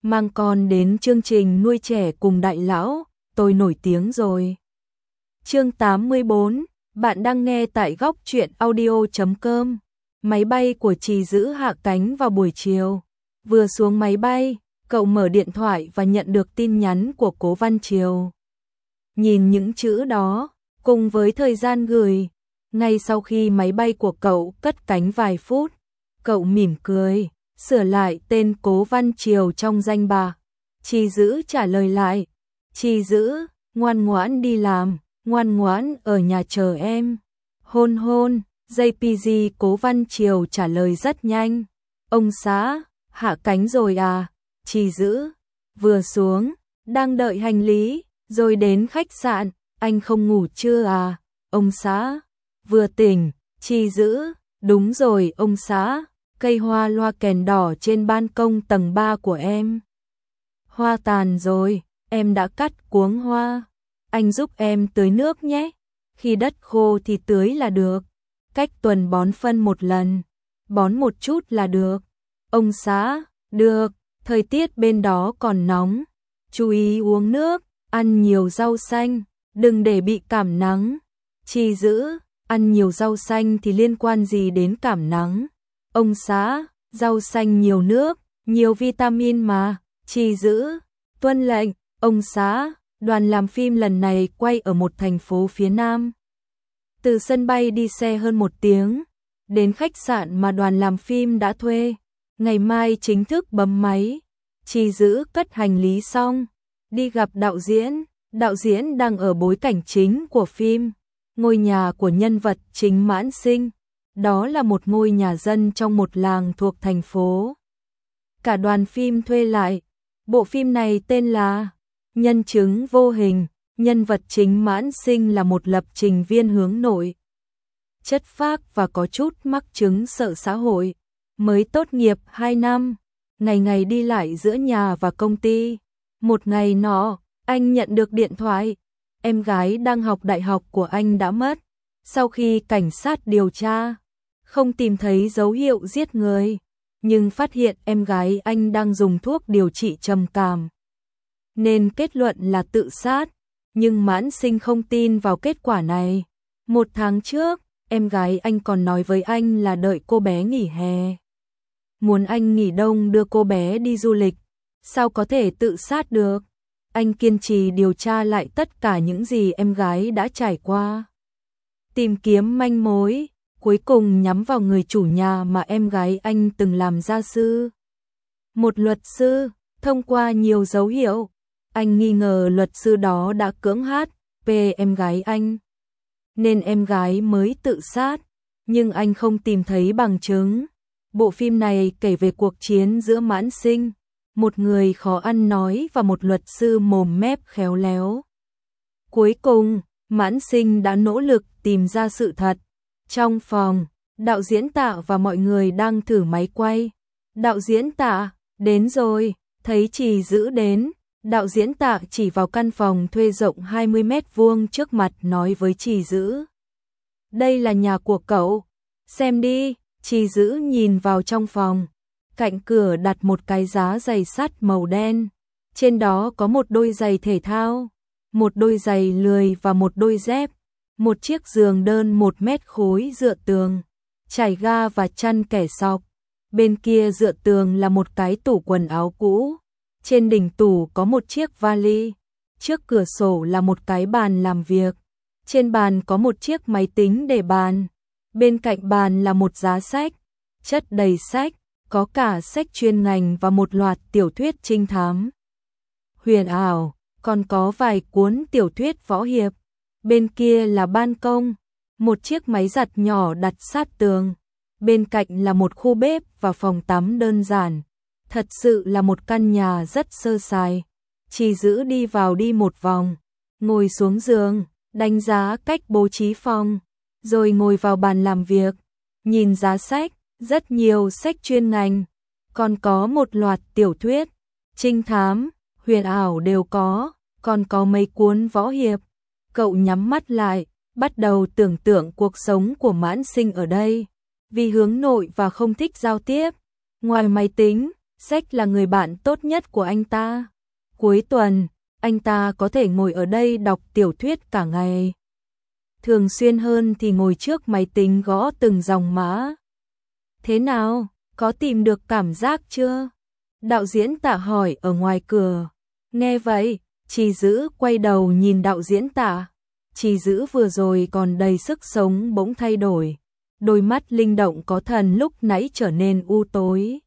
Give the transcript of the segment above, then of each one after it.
mang con đến chương trình nuôi trẻ cùng đại lão, tôi nổi tiếng rồi. Chương 84, bạn đang nghe tại góc truyện audio.com. Máy bay của Trì Dữ hạ cánh vào buổi chiều. Vừa xuống máy bay, cậu mở điện thoại và nhận được tin nhắn của Cố Văn Triều. Nhìn những chữ đó, cùng với thời gian gửi, ngay sau khi máy bay của cậu cất cánh vài phút, cậu mỉm cười, sửa lại tên Cố Văn Triều trong danh bạ. Trì Dữ trả lời lại, Trì Dữ, ngoan ngoãn đi làm, ngoan ngoãn ở nhà chờ em. Hôn hôn, JPG. Cố Văn Triều trả lời rất nhanh. Ông xã, hạ cánh rồi à? Trì Dữ, vừa xuống, đang đợi hành lý, rồi đến khách sạn, anh không ngủ chưa à? Ông xã, vừa tỉnh. Trì Dữ, đúng rồi ông xã, cây hoa loa kèn đỏ trên ban công tầng 3 của em. Hoa tàn rồi, em đã cắt cuống hoa. Anh giúp em tưới nước nhé. Khi đất khô thì tưới là được. Cách tuần bón phân một lần. Bón một chút là được. Ông xã, được, thời tiết bên đó còn nóng. Chú ý uống nước, ăn nhiều rau xanh, đừng để bị cảm nắng. Trì Dữ, ăn nhiều rau xanh thì liên quan gì đến cảm nắng? Ông xã, rau xanh nhiều nước, nhiều vitamin mà. Trì Dữ, tuân lệnh, ông xã. Đoàn làm phim lần này quay ở một thành phố phía Nam. Từ sân bay đi xe hơn 1 tiếng, đến khách sạn mà đoàn làm phim đã thuê. Ngày mai chính thức bấm máy. Trì Dữ cất hành lý xong, đi gặp đạo diễn. Đạo diễn đang ở bối cảnh chính của phim, ngôi nhà của nhân vật chính Mãn Sinh. Đó là một ngôi nhà dân trong một làng thuộc thành phố. Cả đoàn phim thuê lại. Bộ phim này tên là Nhân chứng vô hình. Nhân vật chính Mãn Sinh là một lập trình viên hướng nội, chất phác và có chút mắc chứng sợ xã hội. Mới tốt nghiệp 2 năm, ngày ngày đi lại giữa nhà và công ty. Một ngày nọ, anh nhận được điện thoại. Em gái đang học đại học của anh đã mất. Sau khi cảnh sát điều tra, không tìm thấy dấu hiệu giết người, nhưng phát hiện em gái anh đang dùng thuốc điều trị trầm cảm, nên kết luận là tự sát. Nhưng Mãn Sinh không tin vào kết quả này. 1 tháng trước, em gái anh còn nói với anh là đợi cô bé nghỉ hè, muốn anh nghỉ đông đưa cô bé đi du lịch. Sao có thể tự sát được? Anh kiên trì điều tra lại tất cả những gì em gái đã trải qua, tìm kiếm manh mối, cuối cùng nhắm vào người chủ nhà mà em gái anh từng làm gia sư. Một luật sư. Thông qua nhiều dấu hiệu, anh nghi ngờ luật sư đó đã cưỡng HP em gái anh, nên em gái mới tự sát, nhưng anh không tìm thấy bằng chứng. Bộ phim này kể về cuộc chiến giữa Mãn Sinh, một người khó ăn nói, và một luật sư mồm mép khéo léo. Cuối cùng, Mãn Sinh đã nỗ lực tìm ra sự thật. Trong phòng, đạo diễn Tạ và mọi người đang thử máy quay. Đạo diễn Tạ, đến rồi. Thấy Trì Dữ đến, đạo diễn Tạ chỉ vào căn phòng thuê rộng 20 mét vuông trước mặt nói với Trì Dữ. Đây là nhà của cậu, xem đi. Trì Dữ nhìn vào trong phòng. Cạnh cửa đặt một cái giá giày sắt màu đen. Trên đó có một đôi giày thể thao, một đôi giày lười và một đôi dép. Một chiếc giường đơn 1 mét khối dựa tường, trải ga và chăn kẻ sọc. Bên kia dựa tường là một cái tủ quần áo cũ. Trên đỉnh tủ có một chiếc vali. Trước cửa sổ là một cái bàn làm việc. Trên bàn có một chiếc máy tính để bàn. Bên cạnh bàn là một giá sách, chất đầy sách, có cả sách chuyên ngành và một loạt tiểu thuyết trinh thám, huyền ảo, còn có vài cuốn tiểu thuyết võ hiệp. Bên kia là ban công, một chiếc máy giặt nhỏ đặt sát tường. Bên cạnh là một khu bếp và phòng tắm đơn giản. Thật sự là một căn nhà rất sơ sài. Trì Dữ đi vào đi một vòng, ngồi xuống giường, đánh giá cách bố trí phòng, rồi ngồi vào bàn làm việc, nhìn giá sách, rất nhiều sách chuyên ngành, còn có một loạt tiểu thuyết, trinh thám, huyền ảo đều có, còn có mấy cuốn võ hiệp. Cậu nhắm mắt lại, bắt đầu tưởng tượng cuộc sống của Mãn Sinh ở đây. Vì hướng nội và không thích giao tiếp, ngoài máy tính, Sách là người bạn tốt nhất của anh ta. Cuối tuần, anh ta có thể ngồi ở đây đọc tiểu thuyết cả ngày. Thường xuyên hơn thì ngồi trước máy tính gõ từng dòng mã. Thế nào, có tìm được cảm giác chưa? Đạo diễn Tạ hỏi ở ngoài cửa. Nghe vậy, Trì Dữ quay đầu nhìn đạo diễn Tạ. Trì Dữ vừa rồi còn đầy sức sống bỗng thay đổi. Đôi mắt linh động có thần lúc nãy trở nên u tối.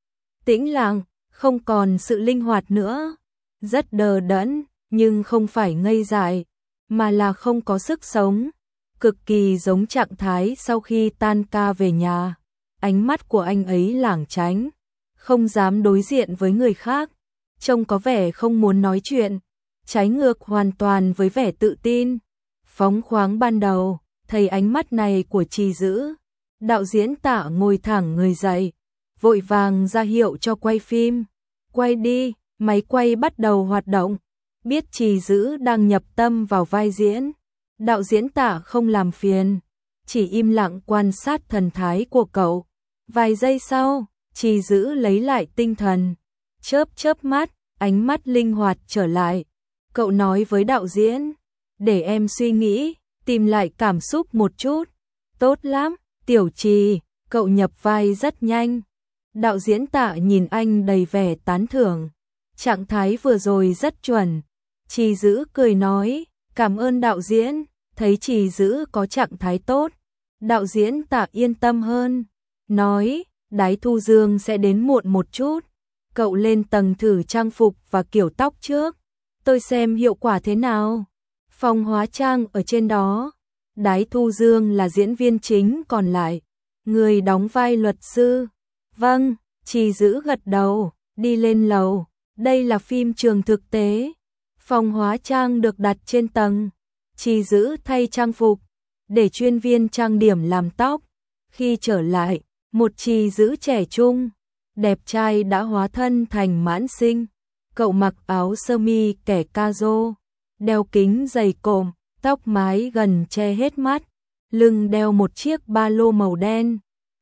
Tĩnh lặng, không còn sự linh hoạt nữa. Rất đờ đẫn, nhưng không phải ngây dại, mà là không có sức sống. Cực kỳ giống trạng thái sau khi tan ca về nhà. Ánh mắt của anh ấy lảng tránh, không dám đối diện với người khác. Trông có vẻ không muốn nói chuyện, trái ngược hoàn toàn với vẻ tự tin, phóng khoáng ban đầu. Thấy ánh mắt này của Trì Dữ, đạo diễn Tạ ngồi thẳng người dậy, vội vàng ra hiệu cho quay phim. Quay đi, máy quay bắt đầu hoạt động. Biết Trì Dữ đang nhập tâm vào vai diễn, đạo diễn Tạ không làm phiền, chỉ im lặng quan sát thần thái của cậu. Vài giây sau, Trì Dữ lấy lại tinh thần, chớp chớp mắt, ánh mắt linh hoạt trở lại. Cậu nói với đạo diễn, để em suy nghĩ, tìm lại cảm xúc một chút. Tốt lắm, Tiểu Trì, cậu nhập vai rất nhanh. Đạo diễn Tạ nhìn anh đầy vẻ tán thưởng. Trạng thái vừa rồi rất chuẩn. Trì Dữ cười nói, cảm ơn đạo diễn. Thấy Trì Dữ có trạng thái tốt, đạo diễn Tạ yên tâm hơn. Nói, Đái Thu Dương sẽ đến muộn một chút. Cậu lên tầng thử trang phục và kiểu tóc trước. Tôi xem hiệu quả thế nào. Phòng hóa trang ở trên đó. Đái Thu Dương là diễn viên chính còn lại, người đóng vai luật sư. Vâng, Trì Dữ gật đầu, đi lên lầu. Đây là phim trường thực tế. Phòng hóa trang được đặt trên tầng. Trì Dữ thay trang phục, để chuyên viên trang điểm làm tóc. Khi trở lại, một Trì Dữ trẻ trung, đẹp trai đã hóa thân thành Mãn Sinh. Cậu mặc áo sơ mi kẻ caro, đeo kính dày cộm, tóc mái gần che hết mắt, lưng đeo một chiếc ba lô màu đen.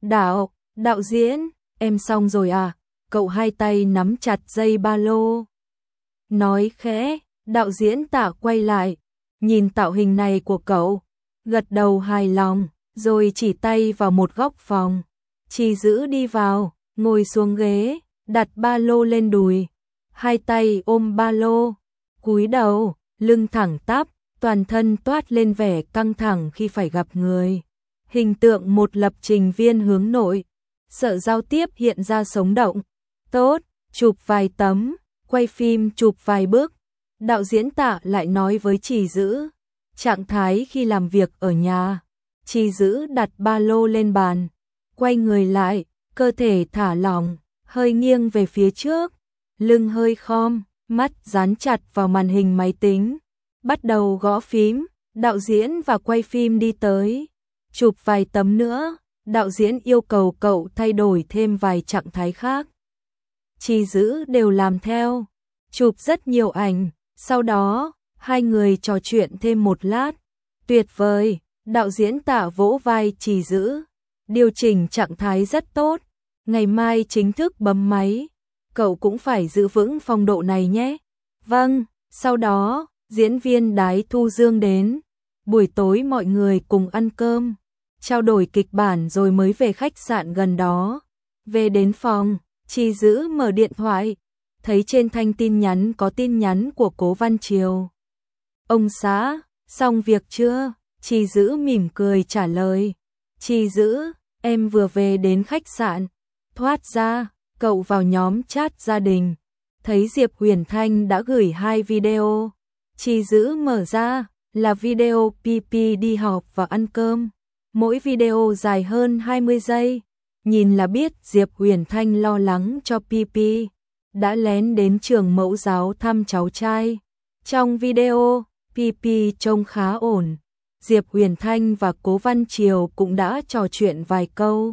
Đạo diễn, em xong rồi à? Cậu hai tay nắm chặt dây ba lô, nói khẽ. Đạo diễn Tạ quay lại, nhìn tạo hình này của cậu, gật đầu hài lòng, rồi chỉ tay vào một góc phòng. Trì Dữ đi vào, ngồi xuống ghế, đặt ba lô lên đùi, hai tay ôm ba lô, cúi đầu, lưng thẳng tắp, toàn thân toát lên vẻ căng thẳng khi phải gặp người. Hình tượng một lập trình viên hướng nội, sợ giao tiếp hiện ra sống động. Tốt, chụp vài tấm, quay phim chụp vài bước. Đạo diễn Tạ lại nói với Trì Dữ, trạng thái khi làm việc ở nhà. Trì Dữ đặt ba lô lên bàn, quay người lại, cơ thể thả lỏng, hơi nghiêng về phía trước, lưng hơi khom, mắt dán chặt vào màn hình máy tính. Bắt đầu gõ phím, đạo diễn và quay phim đi tới. Chụp vài tấm nữa, đạo diễn yêu cầu cậu thay đổi thêm vài trạng thái khác. Trì Dữ đều làm theo, chụp rất nhiều ảnh. Sau đó, hai người trò chuyện thêm một lát. Tuyệt vời, đạo diễn Tạ vỗ vai Trì Dữ. Điều chỉnh trạng thái rất tốt. Ngày mai chính thức bấm máy. Cậu cũng phải giữ vững phong độ này nhé. Vâng, sau đó, diễn viên Đái Thu Dương đến. Buổi tối mọi người cùng ăn cơm, trao đổi kịch bản rồi mới về khách sạn gần đó. Về đến phòng, Trì Dữ mở điện thoại. Thấy trên thanh tin nhắn có tin nhắn của Cố Văn Triều. Ông xã, xong việc chưa? Trì Dữ mỉm cười trả lời. Trì Dữ, em vừa về đến khách sạn. Thoát ra, cậu vào nhóm chat gia đình. Thấy Diệp Huyền Thanh đã gửi 2 video. Trì Dữ mở ra, là video PP đi học và ăn cơm. Mỗi video dài hơn 20 giây. Nhìn là biết Diệp Huyền Thanh lo lắng cho PP. Đã lén đến trường mẫu giáo thăm cháu trai. Trong video, PP trông khá ổn. Diệp Huyền Thanh và Cố Văn Triều cũng đã trò chuyện vài câu.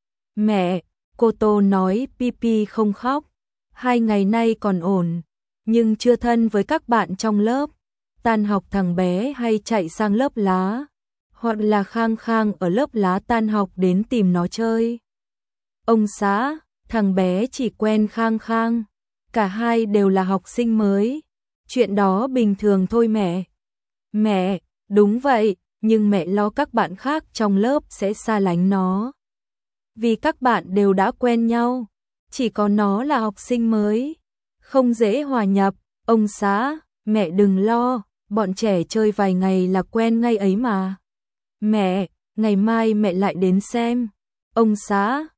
Mẹ, cô Tô nói PP không khóc. 2 ngày nay còn ổn, nhưng chưa thân với các bạn trong lớp. Tan học thằng bé hay chạy sang lớp lá, hoặc là Khang Khang ở lớp lá tan học đến tìm nó chơi. Ông xã, thằng bé chỉ quen Khang Khang, cả hai đều là học sinh mới. Chuyện đó bình thường thôi mẹ. Mẹ, đúng vậy, nhưng mẹ lo các bạn khác trong lớp sẽ xa lánh nó. Vì các bạn đều đã quen nhau, chỉ có nó là học sinh mới, không dễ hòa nhập. Ông xã, mẹ đừng lo, bọn trẻ chơi vài ngày là quen ngay ấy mà. Mẹ, ngày mai mẹ lại đến xem. Ông xã,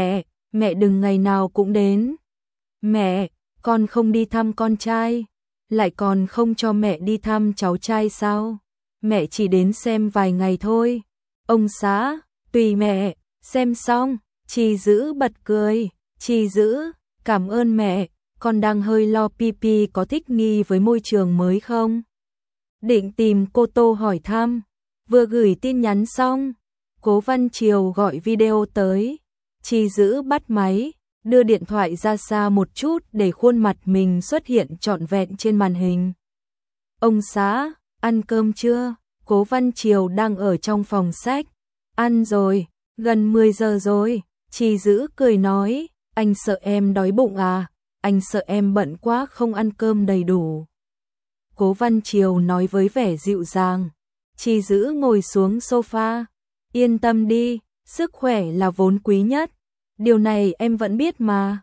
mẹ đừng ngày nào cũng đến. Mẹ, con không đi thăm con trai, lại còn không cho mẹ đi thăm cháu trai sao? Mẹ chỉ đến xem vài ngày thôi. Ông xã, tùy mẹ. Xem xong, Chi Dữ bật cười. Chi Dữ, cảm ơn mẹ, con đang hơi lo Pipi có thích nghi với môi trường mới không? Định tìm cô Tô hỏi thăm, vừa gửi tin nhắn xong, Cố Văn Triều gọi video tới. Chi Dữ bắt máy, đưa điện thoại ra xa một chút để khuôn mặt mình xuất hiện trọn vẹn trên màn hình. Ông xã, ăn cơm chưa? Cố Văn Triều đang ở trong phòng sách. Ăn rồi, gần 10 giờ rồi. Chi Dữ cười nói, anh sợ em đói bụng à? Anh sợ em bận quá không ăn cơm đầy đủ. Cố Văn Triều nói với vẻ dịu dàng. Chi Dữ ngồi xuống sofa. Yên tâm đi, sức khỏe là vốn quý nhất. Điều này em vẫn biết mà.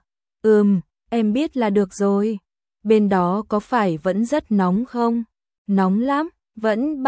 Em biết là được rồi. Bên đó có phải vẫn rất nóng không? Nóng lắm, vẫn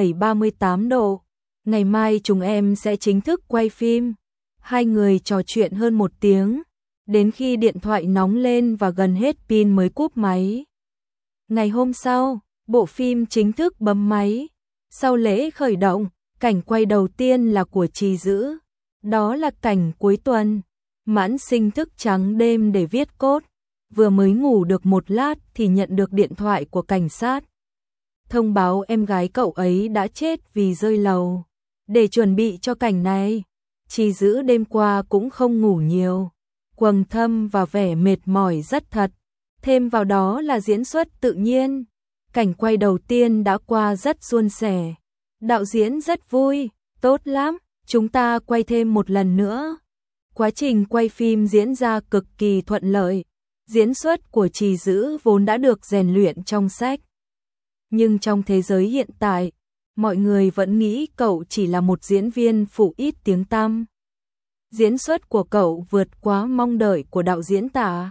37-38 độ. Ngày mai chúng em sẽ chính thức quay phim. Hai người trò chuyện hơn 1 tiếng, đến khi điện thoại nóng lên và gần hết pin mới cúp máy. Ngày hôm sau, bộ phim chính thức bấm máy. Sau lễ khởi động, cảnh quay đầu tiên là của Chi Dữ. Đó là cảnh cuối tuần. Mãn Sinh thức trắng đêm để viết cốt. Vừa mới ngủ được một lát thì nhận được điện thoại của cảnh sát. Thông báo em gái cậu ấy đã chết vì rơi lầu. Để chuẩn bị cho cảnh này, Chi Dữ đêm qua cũng không ngủ nhiều. Quầng thâm và vẻ mệt mỏi rất thật. Thêm vào đó là diễn xuất tự nhiên. Cảnh quay đầu tiên đã qua rất suôn sẻ. Đạo diễn rất vui, tốt lắm, chúng ta quay thêm một lần nữa. Quá trình quay phim diễn ra cực kỳ thuận lợi. Diễn xuất của Chi Dữ vốn đã được rèn luyện trong sách. Nhưng trong thế giới hiện tại, mọi người vẫn nghĩ cậu chỉ là một diễn viên phụ ít tiếng tăm. Diễn xuất của cậu vượt quá mong đợi của đạo diễn Tạ,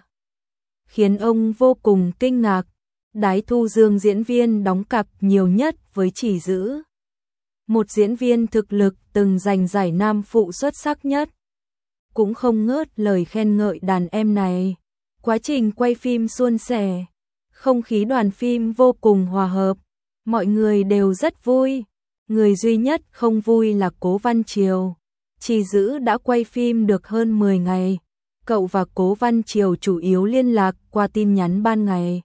khiến ông vô cùng kinh ngạc. Đái Thu Dương diễn viên đóng cặp nhiều nhất với Chi Dữ. Một diễn viên thực lực từng giành giải nam phụ xuất sắc nhất. Cũng không ngớt lời khen ngợi đàn em này. Quá trình quay phim suôn sẻ, không khí đoàn phim vô cùng hòa hợp, mọi người đều rất vui. Người duy nhất không vui là Cố Văn Triều. Chi Dữ đã quay phim được hơn 10 ngày, cậu và Cố Văn Triều chủ yếu liên lạc qua tin nhắn ban ngày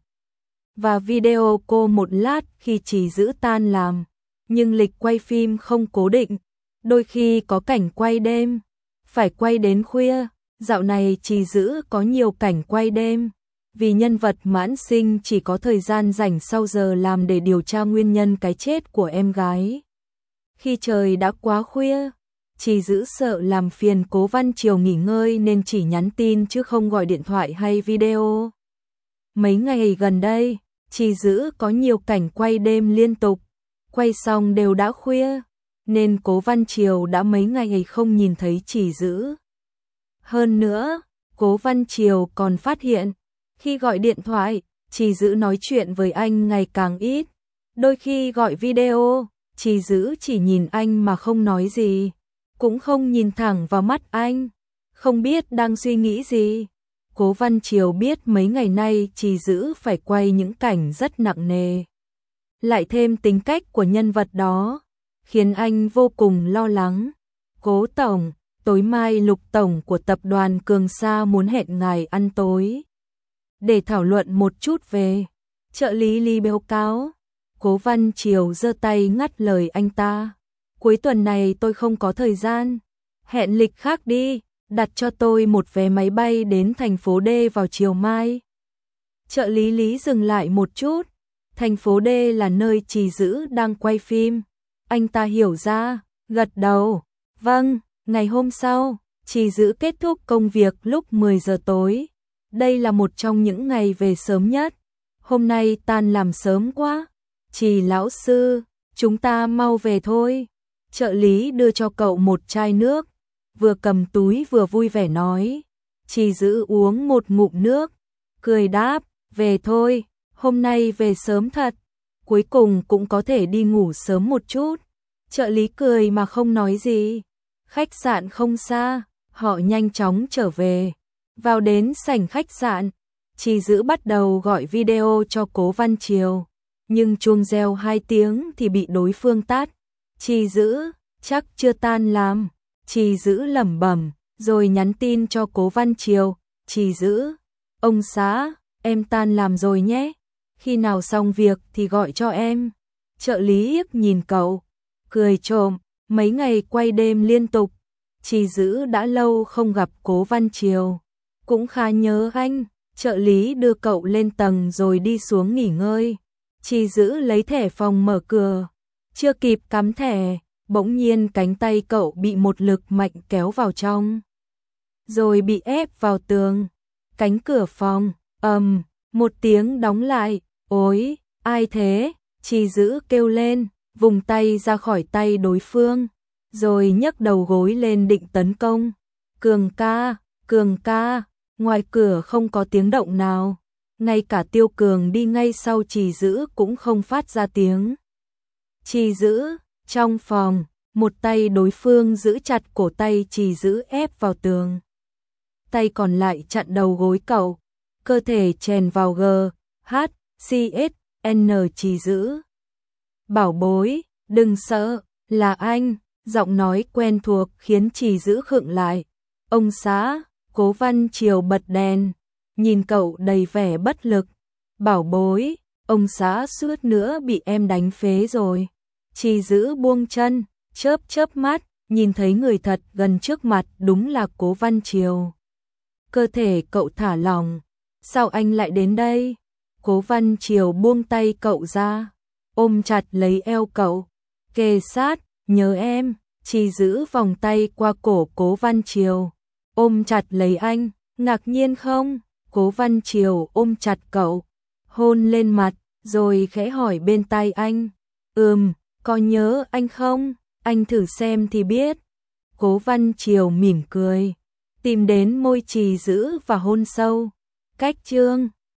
và video call một lát khi Chi Dữ tan làm. Nhưng lịch quay phim không cố định, đôi khi có cảnh quay đêm, phải quay đến khuya. Dạo này Chi Dữ có nhiều cảnh quay đêm, vì nhân vật Mãn Sinh chỉ có thời gian rảnh sau giờ làm để điều tra nguyên nhân cái chết của em gái. Khi trời đã quá khuya, Chi Dữ sợ làm phiền Cố Văn Triều nghỉ ngơi nên chỉ nhắn tin chứ không gọi điện thoại hay video. Mấy ngày gần đây, Chi Dữ có nhiều cảnh quay đêm liên tục, quay xong đều đã khuya, nên Cố Văn Triều đã mấy ngày không nhìn thấy Chi Dữ. Hơn nữa, Cố Văn Triều còn phát hiện, khi gọi điện thoại, Chi Dữ nói chuyện với anh ngày càng ít. Đôi khi gọi video, Chi Dữ chỉ nhìn anh mà không nói gì, cũng không nhìn thẳng vào mắt anh, không biết đang suy nghĩ gì. Cố Văn Triều biết mấy ngày nay Chi Dữ phải quay những cảnh rất nặng nề. Lại thêm tính cách của nhân vật đó, khiến anh vô cùng lo lắng. Cố Tổng, tối mai Lục Tổng của tập đoàn Cường Sa muốn hẹn ngài ăn tối, để thảo luận một chút về. Trợ lý Lý báo cáo. Cố Văn Triều giơ tay ngắt lời anh ta. Cuối tuần này tôi không có thời gian. Hẹn lịch khác đi, đặt cho tôi một vé máy bay đến thành phố D vào chiều mai. Trợ lý Lý dừng lại một chút. Thành phố D là nơi Chi Dữ đang quay phim. Anh ta hiểu ra, gật đầu. Vâng, ngày hôm sau, Trì Dữ kết thúc công việc lúc 10 giờ tối. Đây là một trong những ngày về sớm nhất. Hôm nay tan làm sớm quá. Trì lão sư, chúng ta mau về thôi. Trợ lý đưa cho cậu một chai nước, vừa cầm túi vừa vui vẻ nói. Trì Dữ uống một ngụm nước, cười đáp, về thôi, hôm nay về sớm thật, cuối cùng cũng có thể đi ngủ sớm một chút. Trợ lý cười mà không nói gì. Khách sạn không xa, họ nhanh chóng trở về. Vào đến sảnh khách sạn, Trì Dữ bắt đầu gọi video cho Cố Văn Triều, nhưng chuông reo 2 tiếng thì bị đối phương tắt. Trì Dữ, chắc chưa tan làm. Trì Dữ lẩm bẩm, rồi nhắn tin cho Cố Văn Triều. Trì Dữ, ông xã, em tan làm rồi nhé. Khi nào xong việc thì gọi cho em. Trợ lý liếc nhìn cậu, cười trộm, mấy ngày quay đêm liên tục. Trì Dữ đã lâu không gặp Cố Văn Triều, cũng khá nhớ anh. Trợ lý đưa cậu lên tầng rồi đi xuống nghỉ ngơi. Trì Dữ lấy thẻ phòng mở cửa, chưa kịp cắm thẻ, bỗng nhiên cánh tay cậu bị một lực mạnh kéo vào trong, rồi bị ép vào tường. Cánh cửa phòng, một tiếng đóng lại. Ôi, ai thế? Trì Dữ kêu lên, vùng tay ra khỏi tay đối phương, rồi nhấc đầu gối lên định tấn công. Cường ca, ngoài cửa không có tiếng động nào. Ngay cả Tiêu Cường đi ngay sau Trì Dữ cũng không phát ra tiếng. Trì Dữ, trong phòng, một tay đối phương giữ chặt cổ tay Trì Dữ ép vào tường. Tay còn lại chặn đầu gối cậu, cơ thể chèn vào GHCSN. Trì Dữ, bảo bối, đừng sợ, là anh. Giọng nói quen thuộc khiến Trì Dữ khựng lại. Ông xã. Cố Văn Triều bật đèn, nhìn cậu đầy vẻ bất lực. Bảo bối, ông xã suýt nữa bị em đánh phế rồi. Trì Dữ buông chân, chớp mắt, nhìn thấy người thật gần trước mặt đúng là Cố Văn Triều. Cơ thể cậu thả lỏng. Sao anh lại đến đây? Cố Văn Triều buông tay cậu ra, ôm chặt lấy eo cậu, kề sát, nhớ em. Trì Dữ vòng tay qua cổ Cố Văn Triều, ôm chặt lấy anh. Ngạc nhiên không? Cố Văn Triều ôm chặt cậu, hôn lên mặt, rồi khẽ hỏi bên tai anh. Có nhớ anh không? Anh thử xem thì biết. Cố Văn Triều mỉm cười, tìm đến môi Trì Dữ và hôn sâu. Cách chương